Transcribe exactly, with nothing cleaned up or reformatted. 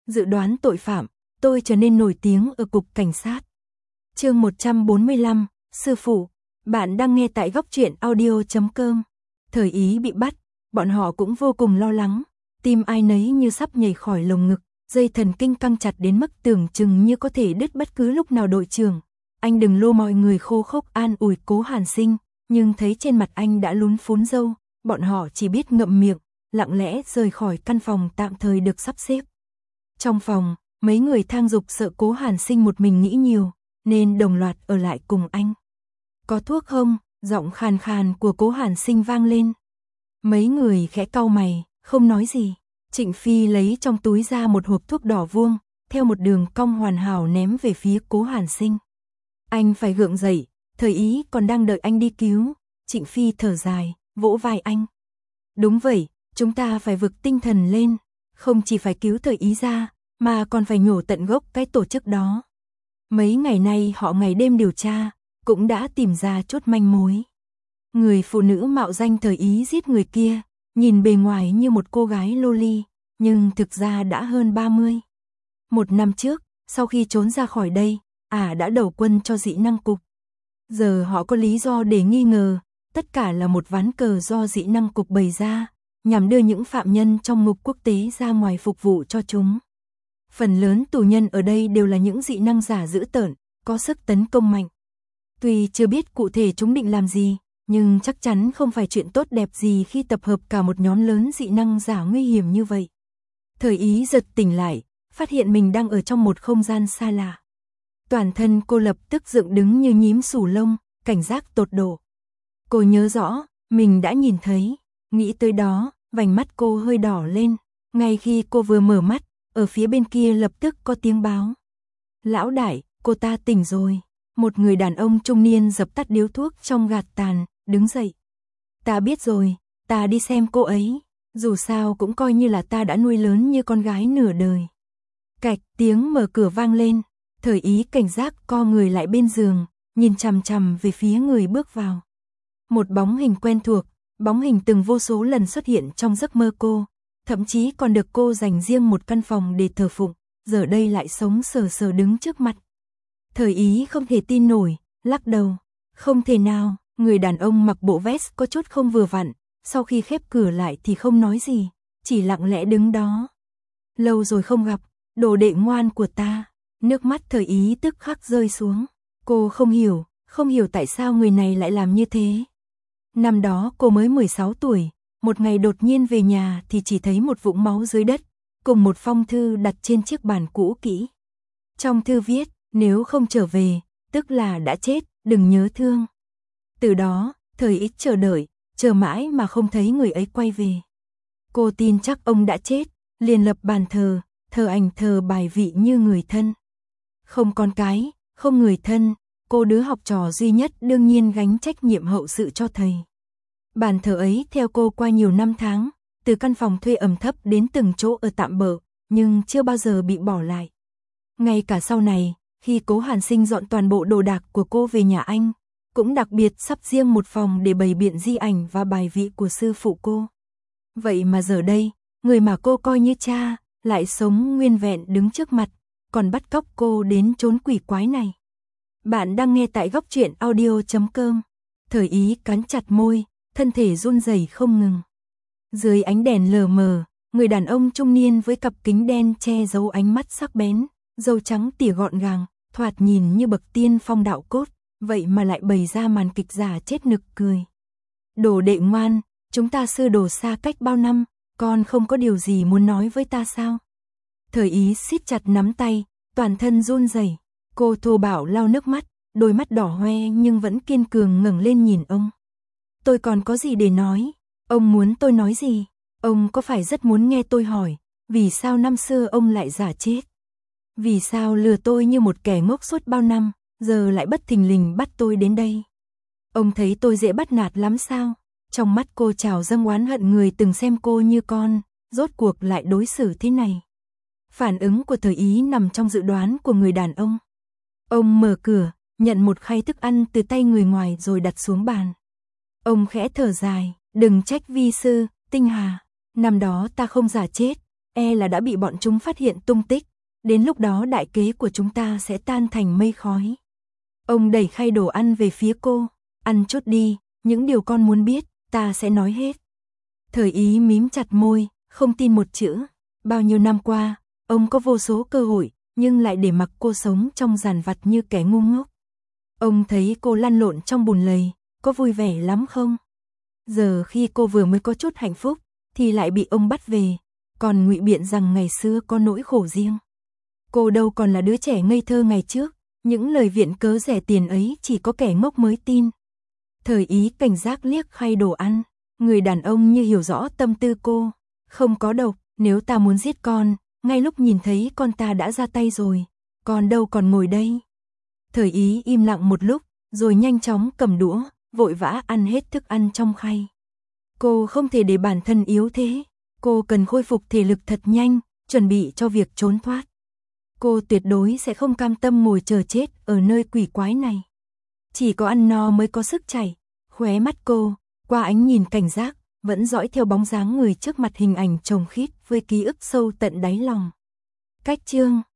Dự đoán tội phạm, tôi trở nên nổi tiếng ở cục cảnh sát. Chương một trăm bốn mươi lăm, sư phụ, bạn đang nghe tại góc truyện audio chấm com. Thời Ý bị bắt, bọn họ cũng vô cùng lo lắng, tim ai nấy như sắp nhảy khỏi lồng ngực, dây thần kinh căng chặt đến mức tưởng chừng như có thể đứt bất cứ lúc nào. Đội trưởng, anh đừng lô. Mọi người khô khốc an ủi Cố Hàn Sinh, nhưng thấy trên mặt anh đã lún phún râu, bọn họ chỉ biết ngậm miệng, lặng lẽ rời khỏi căn phòng tạm thời được sắp xếp. Trong phòng, mấy người thang dục sợ Cố Hàn Sinh một mình nghĩ nhiều, nên đồng loạt ở lại cùng anh. Có thuốc không? Giọng khàn khàn của Cố Hàn Sinh vang lên. Mấy người khẽ cau mày, không nói gì. Trịnh Phi lấy trong túi ra một hộp thuốc đỏ vuông, theo một đường cong hoàn hảo ném về phía Cố Hàn Sinh. Anh phải gượng dậy, Thời Ý còn đang đợi anh đi cứu. Trịnh Phi thở dài, vỗ vai anh. Đúng vậy, chúng ta phải vực tinh thần lên, không chỉ phải cứu Thời Ý ra, mà còn phải nhổ tận gốc cái tổ chức đó. Mấy ngày nay họ ngày đêm điều tra, cũng đã tìm ra chút manh mối. Người phụ nữ mạo danh Thời Ý giết người kia, nhìn bề ngoài như một cô gái loli, nhưng thực ra đã hơn ba mươi. Một năm trước, sau khi trốn ra khỏi đây, ả à đã đầu quân cho dị năng cục. Giờ họ có lý do để nghi ngờ, tất cả là một ván cờ do dị năng cục bày ra, nhằm đưa những phạm nhân trong ngục quốc tế ra ngoài phục vụ cho chúng. Phần lớn tù nhân ở đây đều là những dị năng giả dữ tợn, có sức tấn công mạnh. Tuy chưa biết cụ thể chúng định làm gì, nhưng chắc chắn không phải chuyện tốt đẹp gì khi tập hợp cả một nhóm lớn dị năng giả nguy hiểm như vậy. Thời Ý giật tỉnh lại, phát hiện mình đang ở trong một không gian xa lạ. Toàn thân cô lập tức dựng đứng như nhím sù lông, cảnh giác tột độ. Cô nhớ rõ, mình đã nhìn thấy, nghĩ tới đó, vành mắt cô hơi đỏ lên. Ngay khi cô vừa mở mắt, ở phía bên kia lập tức có tiếng báo. Lão đại, cô ta tỉnh rồi. Một người đàn ông trung niên dập tắt điếu thuốc trong gạt tàn, đứng dậy. Ta biết rồi, ta đi xem cô ấy. Dù sao cũng coi như là ta đã nuôi lớn như con gái nửa đời. Cạch, tiếng mở cửa vang lên. Thời Ý cảnh giác co người lại bên giường, nhìn chằm chằm về phía người bước vào. Một bóng hình quen thuộc, bóng hình từng vô số lần xuất hiện trong giấc mơ cô, thậm chí còn được cô dành riêng một căn phòng để thờ phụng, giờ đây lại sống sờ sờ đứng trước mặt. Thời Ý không thể tin nổi, lắc đầu. Không thể nào, người đàn ông mặc bộ vest có chút không vừa vặn, sau khi khép cửa lại thì không nói gì, chỉ lặng lẽ đứng đó. Lâu rồi không gặp, đồ đệ ngoan của ta. Nước mắt Thời Ý tức khắc rơi xuống. Cô không hiểu, không hiểu tại sao người này lại làm như thế. Năm đó cô mới mười sáu tuổi, một ngày đột nhiên về nhà thì chỉ thấy một vũng máu dưới đất, cùng một phong thư đặt trên chiếc bàn cũ kỹ. Trong thư viết, nếu không trở về, tức là đã chết, đừng nhớ thương. Từ đó, Thời Ý chờ đợi, chờ mãi mà không thấy người ấy quay về. Cô tin chắc ông đã chết, liền lập bàn thờ, thờ ảnh thờ bài vị như người thân. Không con cái, không người thân, cô đứa học trò duy nhất đương nhiên gánh trách nhiệm hậu sự cho thầy. Bàn thờ ấy theo cô qua nhiều năm tháng, từ căn phòng thuê ẩm thấp đến từng chỗ ở tạm bợ, nhưng chưa bao giờ bị bỏ lại. Ngay cả sau này, khi Cố Hàn Sinh dọn toàn bộ đồ đạc của cô về nhà anh, cũng đặc biệt sắp riêng một phòng để bày biện di ảnh và bài vị của sư phụ cô. Vậy mà giờ đây, người mà cô coi như cha, lại sống nguyên vẹn đứng trước mặt, còn bắt cóc cô đến chốn quỷ quái này. Bạn đang nghe tại góc truyện audio chấm com. Thời Ý cắn chặt môi, thân thể run rẩy không ngừng. Dưới ánh đèn lờ mờ, người đàn ông trung niên với cặp kính đen che giấu ánh mắt sắc bén, râu trắng tỉa gọn gàng, thoạt nhìn như bậc tiên phong đạo cốt, vậy mà lại bày ra màn kịch giả chết nực cười. Đồ đệ ngoan, chúng ta sư đồ xa cách bao năm, con không có điều gì muốn nói với ta sao? Thời Ý siết chặt nắm tay, toàn thân run rẩy. Cô thô bạo lau nước mắt, đôi mắt đỏ hoe nhưng vẫn kiên cường ngẩng lên nhìn ông. Tôi còn có gì để nói? Ông muốn tôi nói gì? Ông có phải rất muốn nghe tôi hỏi, vì sao năm xưa ông lại giả chết? Vì sao lừa tôi như một kẻ ngốc suốt bao năm, giờ lại bất thình lình bắt tôi đến đây? Ông thấy tôi dễ bắt nạt lắm sao? Trong mắt cô trào dâng oán hận người từng xem cô như con, rốt cuộc lại đối xử thế này. Phản ứng của Thời Ý nằm trong dự đoán của người đàn ông. Ông mở cửa, nhận một khay thức ăn từ tay người ngoài rồi đặt xuống bàn. Ông khẽ thở dài, đừng trách vi sư, Tinh Hà. Năm đó ta không giả chết, e là đã bị bọn chúng phát hiện tung tích, đến lúc đó đại kế của chúng ta sẽ tan thành mây khói. Ông đẩy khay đồ ăn về phía cô, ăn chút đi, những điều con muốn biết, ta sẽ nói hết. Thời Ý mím chặt môi, không tin một chữ, bao nhiêu năm qua, ông có vô số cơ hội, nhưng lại để mặc cô sống trong giàn vặt như kẻ ngu ngốc. Ông thấy cô lăn lộn trong bùn lầy, có vui vẻ lắm không? Giờ khi cô vừa mới có chút hạnh phúc, thì lại bị ông bắt về, còn ngụy biện rằng ngày xưa có nỗi khổ riêng. Cô đâu còn là đứa trẻ ngây thơ ngày trước, những lời viện cớ rẻ tiền ấy chỉ có kẻ ngốc mới tin. Thời Ý cảnh giác liếc khay đồ ăn, người đàn ông như hiểu rõ tâm tư cô, không có độc, nếu ta muốn giết con, ngay lúc nhìn thấy con ta đã ra tay rồi, con đâu còn ngồi đây. Thời Ý im lặng một lúc, rồi nhanh chóng cầm đũa, vội vã ăn hết thức ăn trong khay. Cô không thể để bản thân yếu thế, cô cần khôi phục thể lực thật nhanh, chuẩn bị cho việc trốn thoát. Cô tuyệt đối sẽ không cam tâm ngồi chờ chết ở nơi quỷ quái này. Chỉ có ăn no mới có sức chảy. Khóe mắt cô, qua ánh nhìn cảnh giác, vẫn dõi theo bóng dáng người trước mặt, hình ảnh chồng khít với ký ức sâu tận đáy lòng. Cách chương